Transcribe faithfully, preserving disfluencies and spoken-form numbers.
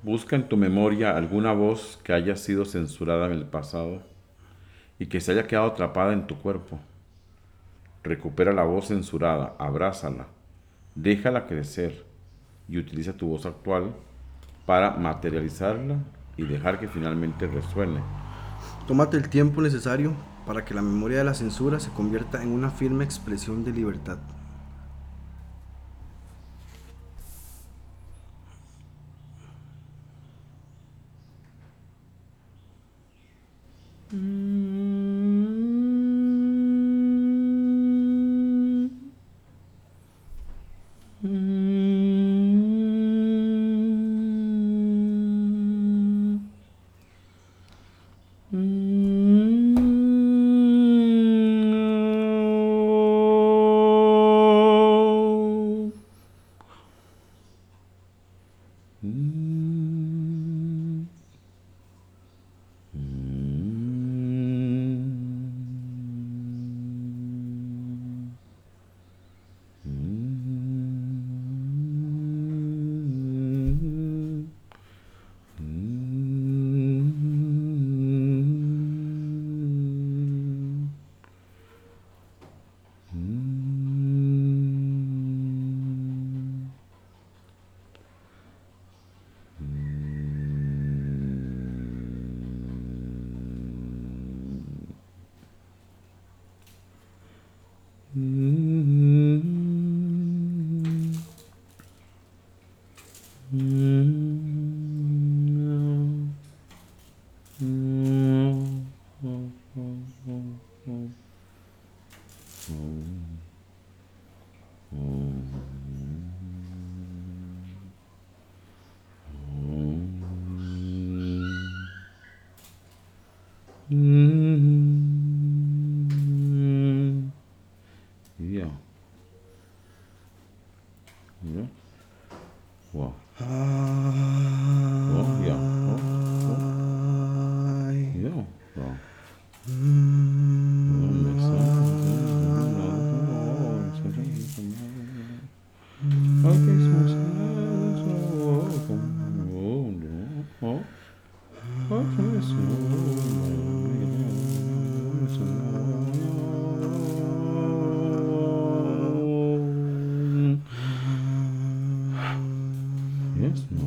Busca en tu memoria alguna voz que haya sido censurada en el pasado y que se haya quedado atrapada en tu cuerpo. Recupera la voz censurada, abrázala, déjala crecer y utiliza tu voz actual para materializarla y dejar que finalmente resuene. Tómate el tiempo necesario para que la memoria de la censura se convierta en una firme expresión de libertad. Yeah. Yeah. Wow. Oh, yeah. Oh, oh, Ay. yeah. Wow. Mm, Yes, no.